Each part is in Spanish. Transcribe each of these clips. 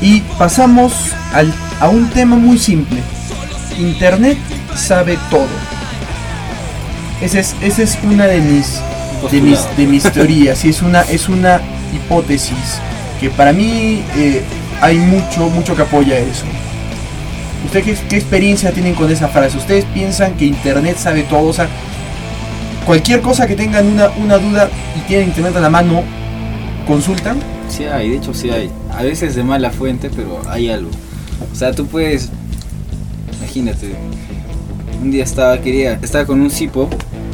Y pasamos a un tema muy simple. Internet sabe todo. Esa es una de mis teorías, y es una hipótesis que para mí hay mucho que apoya eso. ¿Ustedes qué experiencia tienen con esa frase? ¿Ustedes piensan que Internet sabe todo? O sea, cualquier cosa que tengan una duda y tienen Internet a la mano, ¿consultan? Sí hay, de hecho sí hay. A veces de mala fuente, pero hay algo. O sea, tú puedes... Imagínate, un día estaba con un cipo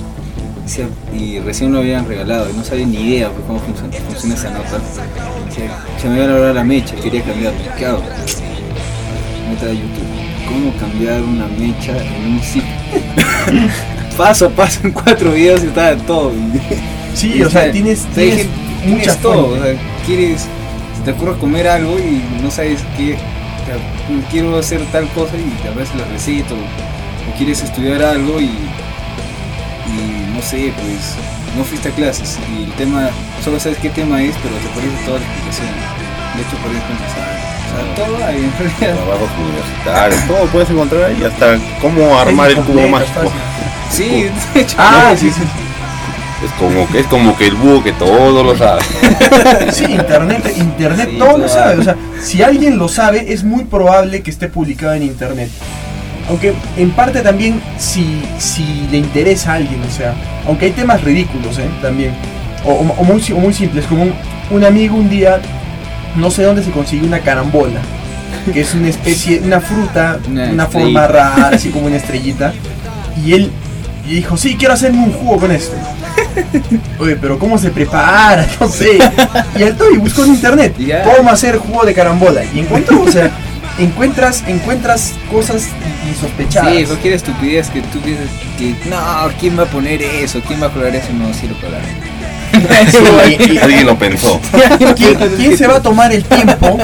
y recién lo habían regalado y no sabía ni idea de cómo funciona esa nota. Se me iba a lograr la mecha, quería cambiarlo. ¿Qué hago? Meto a YouTube. ¿Cómo cambiar una mecha en un cipo? Paso a paso en 4 videos y estaba todo. Sí, o sea, tienes muchas todo. O sea, si te ocurre comer algo y no sabes qué, quiero hacer tal cosa y te aparece la receta, o quieres estudiar algo y no sé, pues no fuiste a clases y el tema, solo sabes qué tema es, pero te aparece toda la explicación. De hecho, por ejemplo, todo hay en realidad. Trabajos universitarios, todo puedes encontrar ahí, hasta cómo armar el cubo mágico. Sí, de hecho. Sí. Es como que el búho que todo lo sabe. Sí, internet sí, todo lo sabe. O sea, si alguien lo sabe, es muy probable que esté publicado en internet. Aunque en parte también si le interesa a alguien, o sea, aunque hay temas ridículos, también, o muy simples, como un amigo un día, no sé dónde se consiguió una carambola, que es una especie, una fruta, una forma rara, así como una estrellita, y él dijo, sí, quiero hacerme un jugo con esto. Oye, pero ¿cómo se prepara? No sé. Y el Toby buscó en internet cómo hacer jugo de carambola. Y encontró, o sea, encuentras cosas insospechadas. Sí, cualquier estupidez que tú piensas que no, ¿quién va a poner eso? ¿Quién va a colar eso? No, sí lo colaron. Alguien lo pensó. ¿Quién se va a tomar el tiempo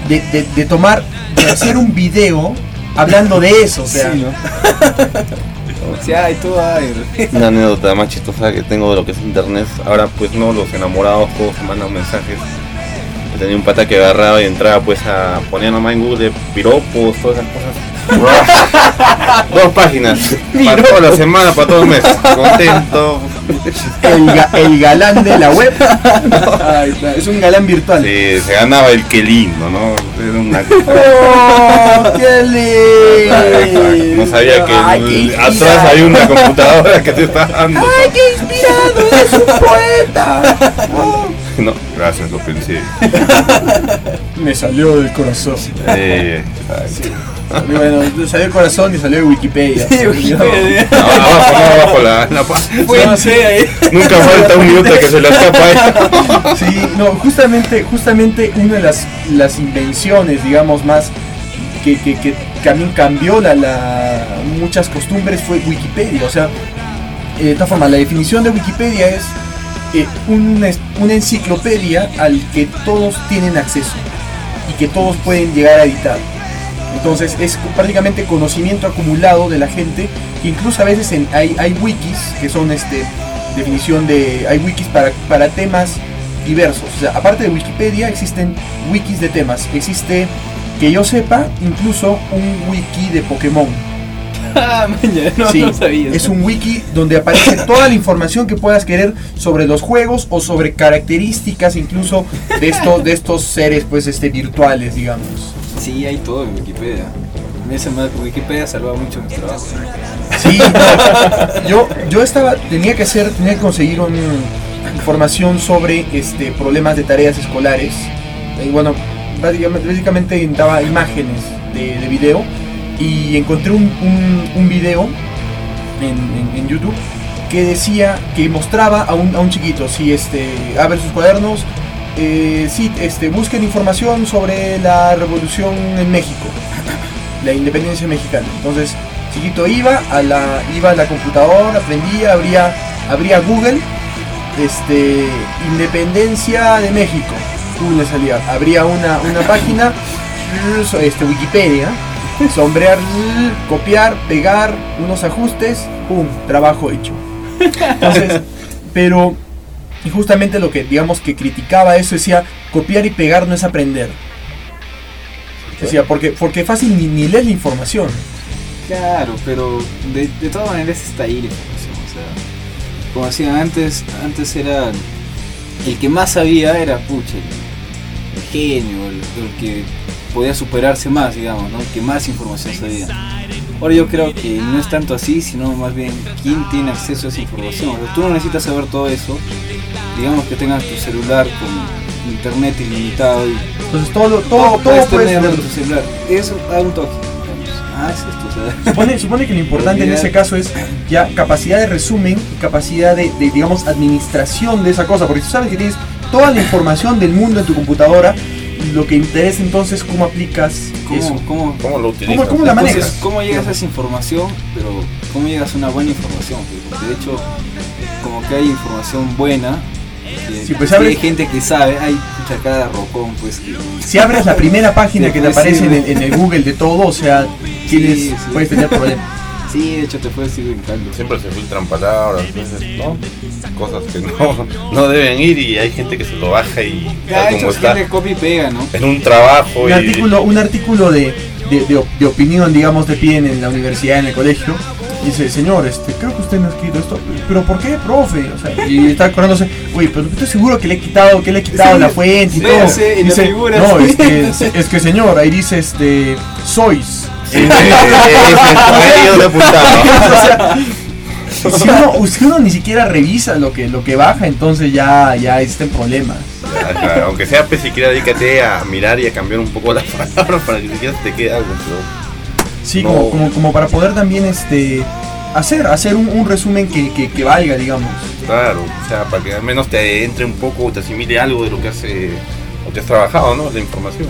de hacer un video hablando de eso? O sea, sí, ¿no? O sea, hay todo hay. Una anécdota más chistosa que tengo de lo que es internet. Ahora pues no, los enamorados todos se mandan mensajes. Tenía un pata que agarraba y entraba pues a poner nomás en Google piropos, todas esas cosas. 2 páginas para toda la semana, para todo el mes. Contento. El galán de la web. Es un galán virtual. Sí, se ganaba el qué lindo, ¿no? Era una... ¡Oh, qué lindo! No sabía que atrás hay una computadora que te está dando. ¡Ay, qué inspirado! ¡Es un poeta! No, gracias, lo pensé. Me salió del corazón. Bueno, salió del corazón y salió de Wikipedia. Sí, Wikipedia. Abajo la nunca falta un minuto que se la escapa ahí. Sí, no, justamente una de las invenciones, digamos, más que también cambió muchas costumbres fue Wikipedia. O sea, de esta forma, la definición de Wikipedia es una enciclopedia al que todos tienen acceso y que todos pueden llegar a editar. Entonces es prácticamente conocimiento acumulado de la gente, que incluso a veces hay wikis que son hay wikis para temas diversos. O sea, aparte de Wikipedia existen wikis de temas. Existe, que yo sepa, incluso un wiki de Pokémon. No sabía. Es un wiki donde aparece toda la información que puedas querer sobre los juegos o sobre características incluso de estos seres pues virtuales, digamos. Sí, hay todo en Wikipedia. Wikipedia salva mucho mi trabajo. Sí, yo tenía que conseguir información sobre problemas de tareas escolares. Y bueno, básicamente daba imágenes de video. Y encontré un video en YouTube que mostraba a un chiquito, si abre sus cuadernos, busquen información sobre la revolución en México, la independencia mexicana. Entonces, chiquito iba a la computadora, aprendía, abría Google, independencia de México, le salía, abría una página, Wikipedia. Sombrear, copiar, pegar, unos ajustes, ¡pum! Trabajo hecho. Entonces, pero y justamente lo que digamos que criticaba eso, decía, copiar y pegar no es aprender. O sea, porque fácil ni lees la información. Claro, pero de todas maneras está ahí la información. O sea, como decían antes era el que más sabía era pucha, el genio, el que podía superarse más, digamos, ¿no? El que más información sabía. Ahora yo creo que no es tanto así, sino más bien quién tiene acceso a esa información. O sea, tú no necesitas saber todo eso. Digamos que tengas tu celular con internet ilimitado y Entonces todo puedes puedes tenerlo en verlo. tu celular. Eso da un toque. Es esto, o sea. Supone que lo importante en ese caso es ya capacidad de resumen y capacidad de digamos, administración de esa cosa, porque tú sabes que tienes toda la información del mundo en tu computadora, y lo que interesa entonces es cómo aplicas eso. ¿Cómo lo utilizas? ¿Cómo la manejas? Entonces, ¿cómo llegas a esa información? Pero ¿cómo llegas a una buena información? Porque de hecho, como que hay información buena, que Sí, pues hay abres- gente que sabe, hay mucha cara de rocón, pues que... Si abres la primera página Sí, que te pues, aparece sí, en el Google de todo, o sea, Sí. puedes tener problemas. Sí, de hecho te puedes ir brincando. Siempre se filtran palabras, veces, ¿no? Cosas que no deben ir y hay gente que se lo baja y Ya, tal de como hecho, está gente copia y pega, ¿no? en un trabajo Un artículo de opinión, digamos, te piden en la universidad, en el colegio. Dice, señor, creo que usted me ha escrito esto, pero ¿por qué, profe? O sea, y está acordándose, uy, pero estoy seguro que le he quitado Sí, la fuente y todo. léase en la Dice, figura, no, sí. es que señor, ahí dice, sois. ahí yo le apuntaba. O sea, si uno ni siquiera revisa lo que baja, entonces ya está en problemas. Claro, aunque sea pues siquiera dedícate a mirar y a cambiar un poco las palabras para que siquiera se te quede algo, pero Sí, no. como para poder también hacer un resumen que valga, digamos. claro, o sea, para que al menos te entre un poco o te asimile algo de lo que has trabajado, ¿no? La información.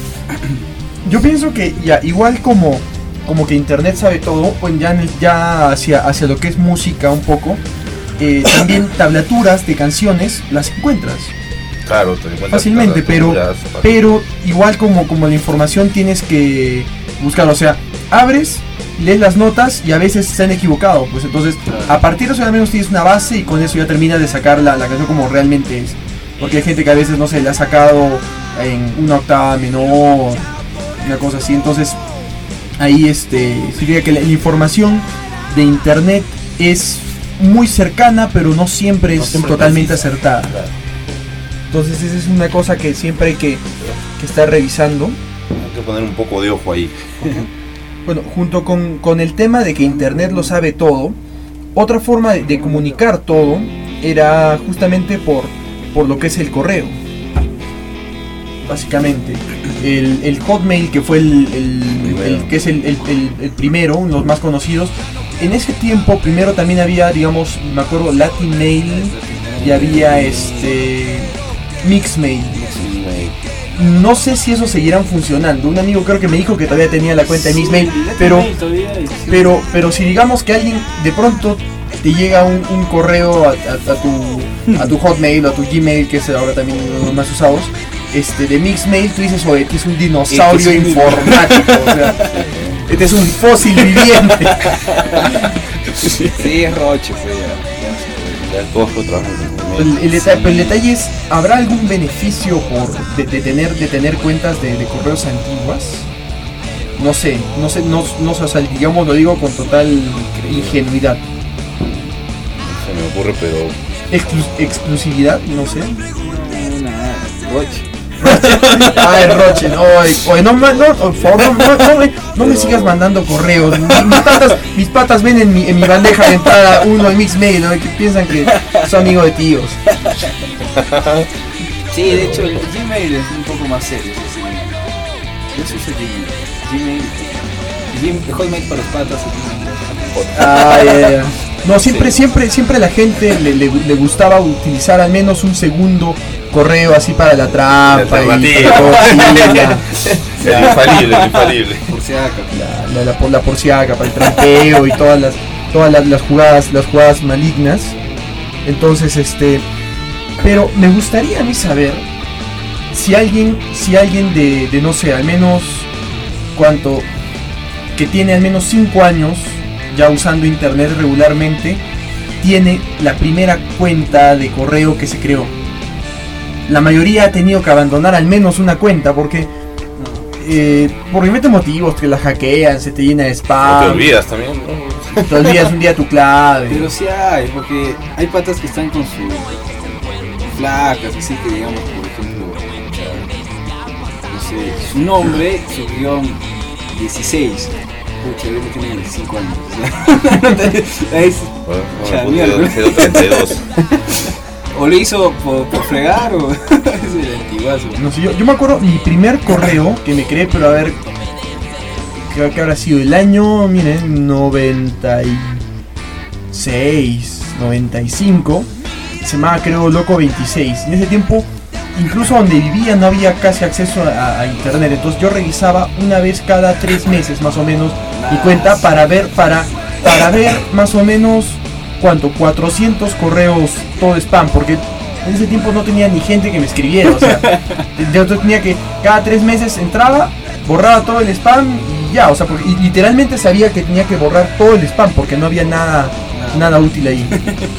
Yo pienso que ya igual como que internet sabe todo, pues ya hacia lo que es música un poco, también tablaturas de canciones las encuentras Claro, te encuentras fácilmente, tablaturas, pero igual como la información tienes que buscar, o sea, abres, lees las notas y a veces se han equivocado, pues entonces a partir de eso al menos tienes una base y con eso ya terminas de sacar la canción como realmente es, porque hay gente que a veces no se le ha sacado en una octava menor, una cosa así, entonces ahí significa que la información de internet es muy cercana, pero no siempre es totalmente precisa. acertada. Claro. Entonces esa es una cosa que siempre hay que estar revisando. Hay que poner un poco de ojo ahí. Bueno, junto con el tema de que internet lo sabe todo, otra forma de comunicar todo era justamente por lo que es el correo. Básicamente, el Hotmail, que fue que es el primero, uno de los más conocidos. En ese tiempo primero también había, digamos, me acuerdo, Latin Mail y había Mixmail. No sé si esos seguirán funcionando. Un amigo creo que me dijo que todavía tenía la cuenta de Mixmail, pero si digamos que alguien de pronto te llega un correo a tu Hotmail o a tu Gmail, que es ahora también uno de los más usados, de Mixmail, tú dices, oye, este es un dinosaurio informático, o sea, este es un fósil viviente. Sí, es Roche, pues ya. Ya todos lo trabajan. Pero el detalle es, ¿habrá algún beneficio de tener cuentas de correos antiguas? No sé, o sea, digamos, lo digo con total ingenuidad. Se me ocurre, pero Exclusividad, no sé. Nada, Roche. Ay, Roche, no, oye, no, por favor, no me sigas mandando correos. Mis patas ven en mi bandeja de entrada uno de Mixmail, ¿no? Que piensan que soy amigo de tíos. Sí, de hecho el Gmail es un poco más serio. Yo uso Gmail. Hotmail para las patas. Ya. No, siempre a la gente le gustaba utilizar al menos un segundo correo así para la trampa y el infalible. Por si acaso. la porciaca, para el trampeo y todas las jugadas malignas. Entonces pero me gustaría a mí saber si alguien de no sé, al menos cuánto, que tiene al menos 5 años ya usando internet regularmente, tiene la primera cuenta de correo que se creó. La mayoría ha tenido que abandonar al menos una cuenta porque por diferentes motivos, que la hackean, se te llena de No spam. te olvidas también, ¿no? Te olvidas un día tu clave. Pero sí hay, porque hay patas que están con sus flacas, así que digamos, por ejemplo, no sé, su nombre, su guión 16. Pucha, yo que tenía 25 años. Ahí Bueno, 32. o le hizo por fregar o es el antiguazo. No sé, yo me acuerdo mi primer correo que me creé, pero a ver, creo que habrá sido el año, miren, 96, 95, se llamaba creo Loco 26. En ese tiempo, incluso donde vivía no había casi acceso a internet, entonces yo revisaba una vez cada 3 meses más o menos mi cuenta para ver más o menos cuánto, 400 correos todo spam, porque en ese tiempo no tenía ni gente que me escribiera, o sea, yo tenía que cada 3 meses entraba, borraba todo el spam y ya, o sea, porque, y literalmente sabía que tenía que borrar todo el spam porque no había nada útil ahí.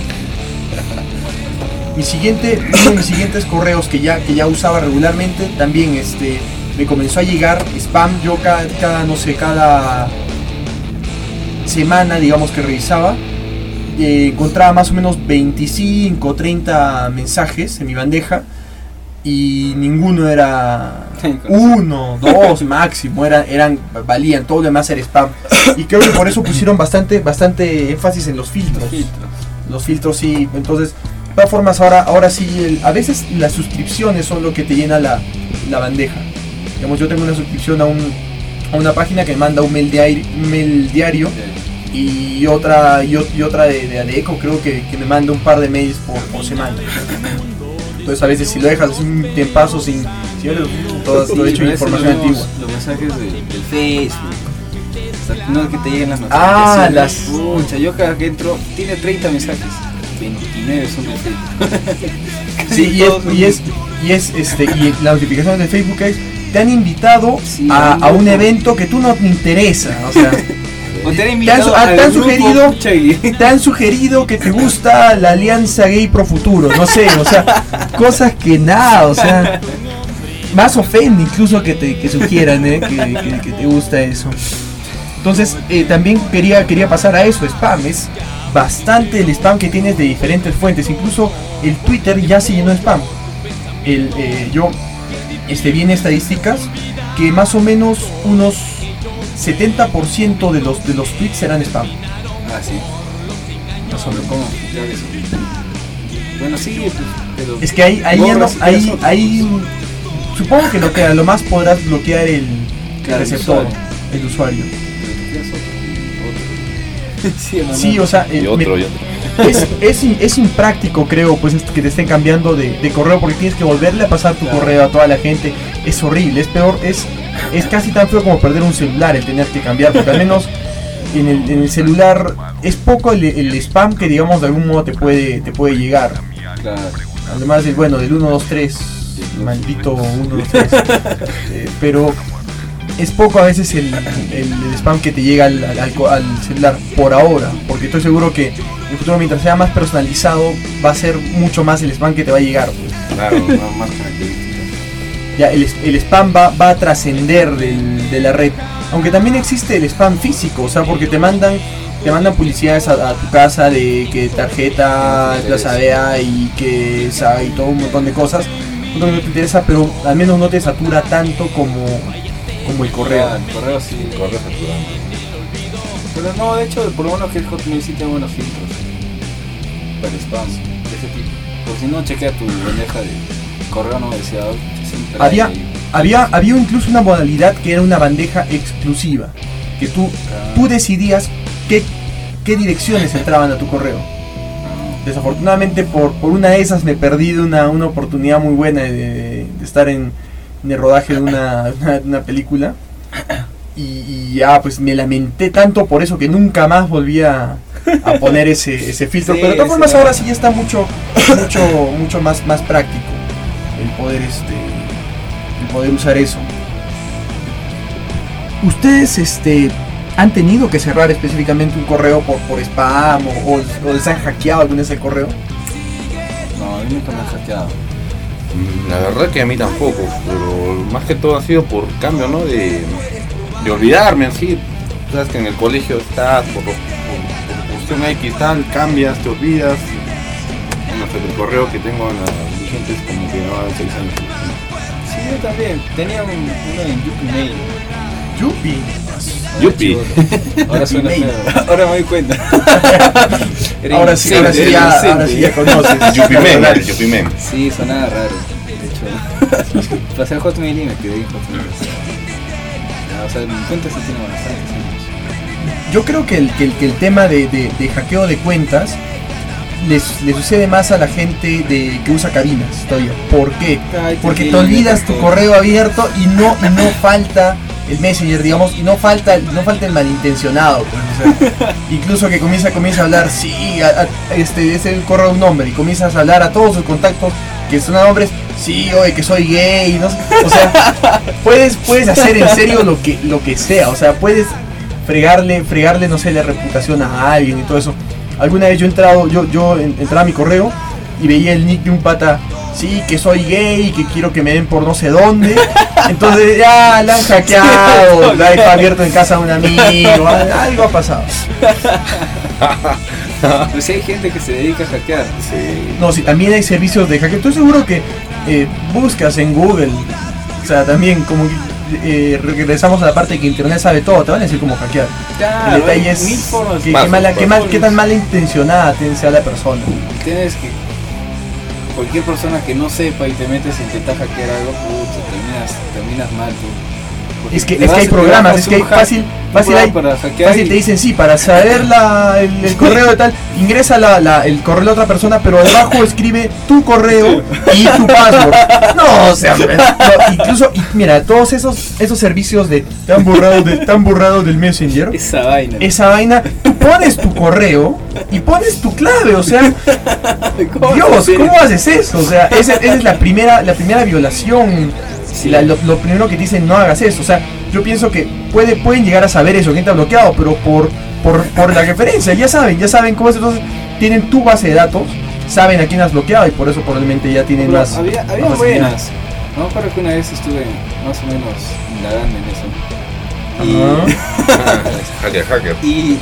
Uno de mis siguientes correos que ya usaba regularmente, también me comenzó a llegar spam. Yo cada semana, digamos, que revisaba, encontraba más o menos 25 o 30 mensajes en mi bandeja y ninguno era 1, 2 máximo, valían, todo lo demás era spam. Y creo que por eso pusieron bastante énfasis en los filtros. Los filtros sí, entonces de todas formas ahora sí, a veces las suscripciones son lo que te llena la bandeja. Digamos, yo tengo una suscripción a una página que me manda un mail diario y otra de Adeco, creo que me manda un par de mails por semana. Entonces a veces si lo dejas un tiempazo sin todo hecho información antigua. Los mensajes del Facebook. O sea, no es que te lleguen las notificaciones. Pucha, yo cada que entro tiene 30 mensajes. 29 son de Facebook. Sí, y la notificación de Facebook es: te han invitado a un evento que tú no te interesa, o sea, te han sugerido que te gusta la Alianza Gay Pro Futuro, no sé, o sea, cosas que nada, o sea, más ofende incluso que sugieran que te gusta eso. Entonces también quería pasar a eso, spam, es bastante el spam que tienes de diferentes fuentes, incluso el Twitter ya se llenó de spam. Yo vi en estadísticas que más o menos unos 70% de los tweets eran spam. Ah, sí. Más o menos. ¿Cómo? Bueno, sí, pero es que ahí supongo que lo más podrás bloquear el receptor, el usuario. Sí, o sea, es impráctico, creo, pues que te estén cambiando de correo, porque tienes que volverle a pasar tu correo a toda la gente. Es horrible, es peor, es casi tan feo como perder un celular el tener que cambiar, porque al menos en el celular es poco el spam que, digamos, de algún modo te puede llegar. Claro. Además del 1, 2, 3, maldito 1, 2, 3. Pero es poco a veces el spam que te llega al celular por ahora, porque estoy seguro que en el futuro, mientras sea más personalizado, va a ser mucho más el spam que te va a llegar. Claro, más características. Ya el spam va a trascender de la red, aunque también existe el spam físico, o sea, porque te mandan publicidades a tu casa de que tarjeta, Plaza Vea y que y todo un montón de cosas, no te interesa, pero al menos no te satura tanto como el correo. El correo sí, el correo saturante. Pero no, de hecho, por lo menos que el Hotmail sí tiene buenos filtros para spam de ese tipo. Porque si no, chequea tu bandeja de correo no deseado. Había incluso una modalidad que era una bandeja exclusiva, que tú decidías qué direcciones entraban a tu correo. Desafortunadamente por una de esas me perdí de una oportunidad muy buena de estar en el rodaje de una película y ya pues me lamenté tanto por eso que nunca más volví a poner ese filtro. Sí, pero de todas formas ahora sí ya está mucho más práctico el poder usar eso. ¿Ustedes han tenido que cerrar específicamente un correo por spam o les han hackeado alguna vez el correo? No, a mí nunca me han hackeado. La verdad que a mí tampoco, pero más que todo ha sido por cambio, ¿no? De olvidarme así. Sabes que en el colegio estás por cuestión X tal, cambias, te olvidas. No sé, el correo que tengo en la vigente es como que no 6 años. Sí, yo también. Tenía uno en Yupi Mail. Yupi. Ahora suena feo. Ahora me doy cuenta. Ahora sí ya conoces. Yupimen. Sí, sonaba raro. De hecho, pasé a Hotmail y me quedé en Hotmail. O sea, mi cuenta sí tiene bastantes años. Yo creo que el tema de hackeo de cuentas le sucede más a la gente que usa cabinas todavía. ¿Por qué? Porque te olvidas tu correo abierto y no falta el Messenger, digamos, y no falta el malintencionado, pues, o sea, incluso que comienza a hablar, sí, este es el correo de un hombre, y comienzas a hablar a todos sus contactos que son hombres, sí, oye, que soy gay, no sé, o sea, puedes hacer en serio lo que sea, o sea, puedes fregarle, no sé, la reputación a alguien y todo eso. Alguna vez yo entraba a mi correo y veía el nick de un pata, sí, que soy gay, que quiero que me den por no sé dónde. Entonces ya la han hackeado, la he abierto en casa de un amigo, algo ha pasado. Pues sí hay gente que se dedica a hackear. Sí. No, sí, también hay servicios de hackeo. Estoy seguro que buscas en Google, o sea, también como regresamos a la parte de que internet sabe todo, te van a decir cómo hackear. Claro, El detalle es mil formas. qué tan mala intencionada sea la persona. Tienes que cualquier persona que no sepa y te metes a intentar hackear algo, terminas mal tú. Es que hay programas, es que hay fácil te dicen sí, para saber el correo de tal, ingresa el correo de otra persona, pero debajo escribe tu correo y tu password. No, o sea, incluso, mira, todos esos servicios te han borrado del Messenger. Esa vaina, tú pones tu correo y pones tu clave, o sea, Dios, ¿cómo haces eso? O sea, esa es la primera violación. Sí. Lo primero que te dicen, no hagas eso, o sea, yo pienso que pueden llegar a saber eso, quién te ha bloqueado, pero por la referencia, ya saben cómo es, entonces tienen tu base de datos, saben a quién has bloqueado y por eso probablemente ya tienen pero más. Había buenas, no me acuerdo que una vez estuve más o menos indagando en eso. Hacker. Y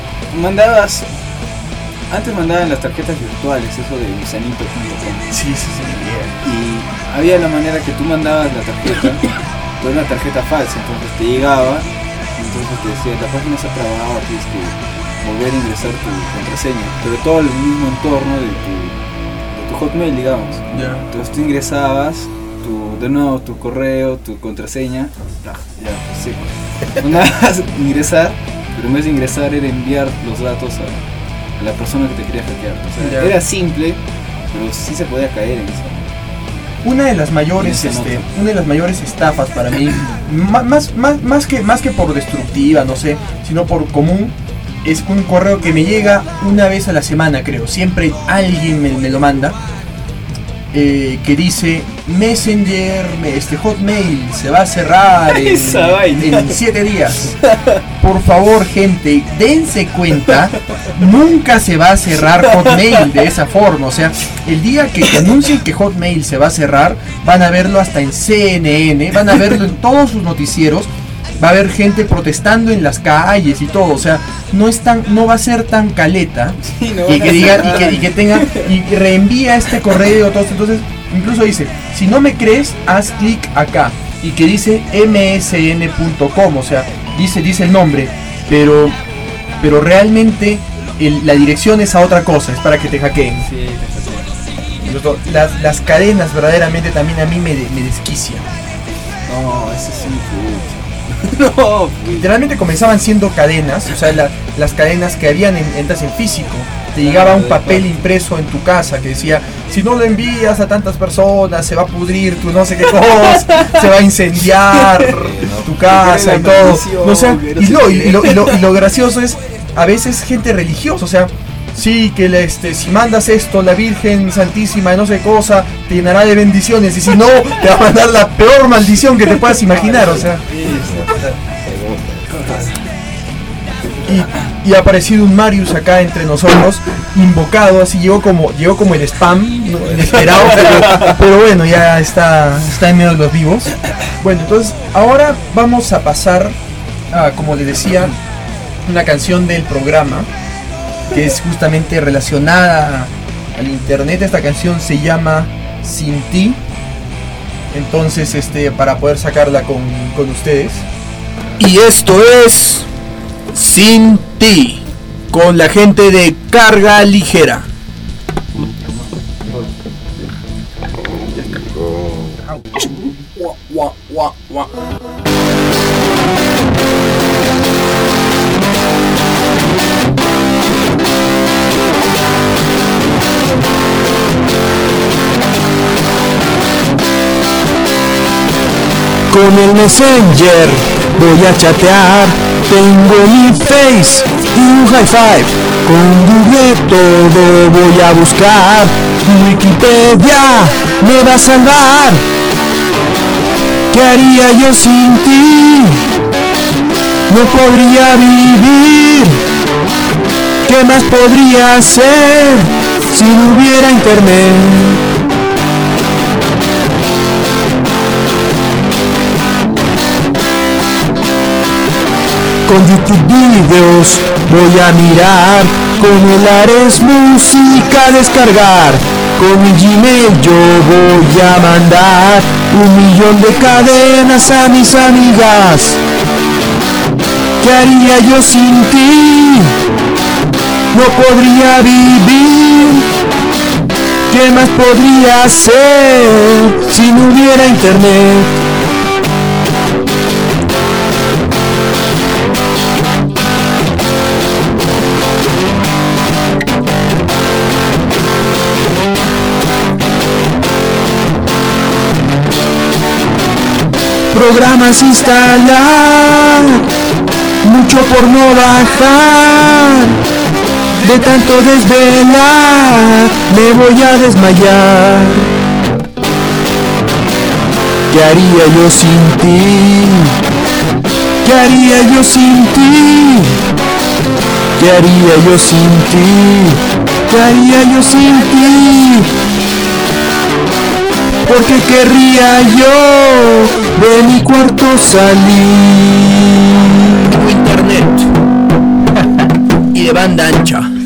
antes mandaban las tarjetas virtuales, eso de gusanito.com. Sí. Y había la manera que tú mandabas la tarjeta, pero una tarjeta falsa, entonces te llegaba, entonces te decía, la página se ha trabado, tienes que volver a ingresar tu contraseña, pero todo el mismo entorno de tu Hotmail, digamos. Yeah. Entonces tú ingresabas, de nuevo tu correo, tu contraseña, sí. Mandabas ingresar, pero en vez de ingresar era enviar los datos a la persona que te quería hackear. O sea, era simple, pero sí se podía caer en eso. Una de las mayores estafas para mí, más que por destructiva, no sé, sino por común, es un correo que me llega una vez a la semana, creo. Siempre alguien me lo manda, que dice Messenger, Hotmail se va a cerrar en 7 días. Por favor, gente, dense cuenta, nunca se va a cerrar Hotmail de esa forma. O sea, el día que anuncien que Hotmail se va a cerrar, van a verlo hasta en CNN, van a verlo en todos sus noticieros. Va a haber gente protestando en las calles y todo, o sea, no va a ser tan caleta, sí, no, que diga y que tenga y reenvía este correo, todo. Entonces, incluso dice, si no me crees, haz clic acá y que dice msn.com, o sea, dice el nombre, pero realmente la dirección es a otra cosa, es para que te hackeen. Sí, las cadenas verdaderamente también a mí me desquician. No, ese sí mucho. No, literalmente comenzaban siendo cadenas, o sea, las cadenas que habían entras en físico. Te llegaba un papel impreso en tu casa que decía, si no lo envías a tantas personas, se va a pudrir tu no sé qué cosa, se va a incendiar tu casa y todo. No, o sea, y lo gracioso es, a veces gente religiosa, o sea, sí, que si mandas esto, la Virgen Santísima, no sé qué cosa, te llenará de bendiciones, y si no, te va a mandar la peor maldición que te puedas imaginar, o sea. y ha aparecido un Marius acá entre nosotros, invocado, así llegó como el spam, ¿no? Inesperado, pero bueno, ya está en medio de los vivos. Bueno, entonces ahora vamos a pasar a, como les decía, una canción del programa que es justamente relacionada al internet. Esta canción se llama Sin Ti. Entonces, para poder sacarla con ustedes. Y esto es Sin Ti, con la gente de Carga Ligera. Con el Messenger voy a chatear, tengo mi Face y un High Five. Con Google todo voy a buscar, Wikipedia me va a salvar. ¿Qué haría yo sin ti? No podría vivir. ¿Qué más podría hacer si no hubiera internet? Con YouTube videos voy a mirar, con el Ares música a descargar, con mi Gmail yo voy a mandar 1.000.000 de cadenas a mis amigas. ¿Qué haría yo sin ti? No podría vivir. ¿Qué más podría hacer si no hubiera internet? Programas instalar, mucho por no bajar, de tanto desvelar, me voy a desmayar. ¿Qué haría yo sin ti? ¿Qué haría yo sin ti? ¿Qué haría yo sin ti? ¿Qué haría yo sin ti? Porque querría yo de mi cuarto salir. Tengo internet y de banda ancha.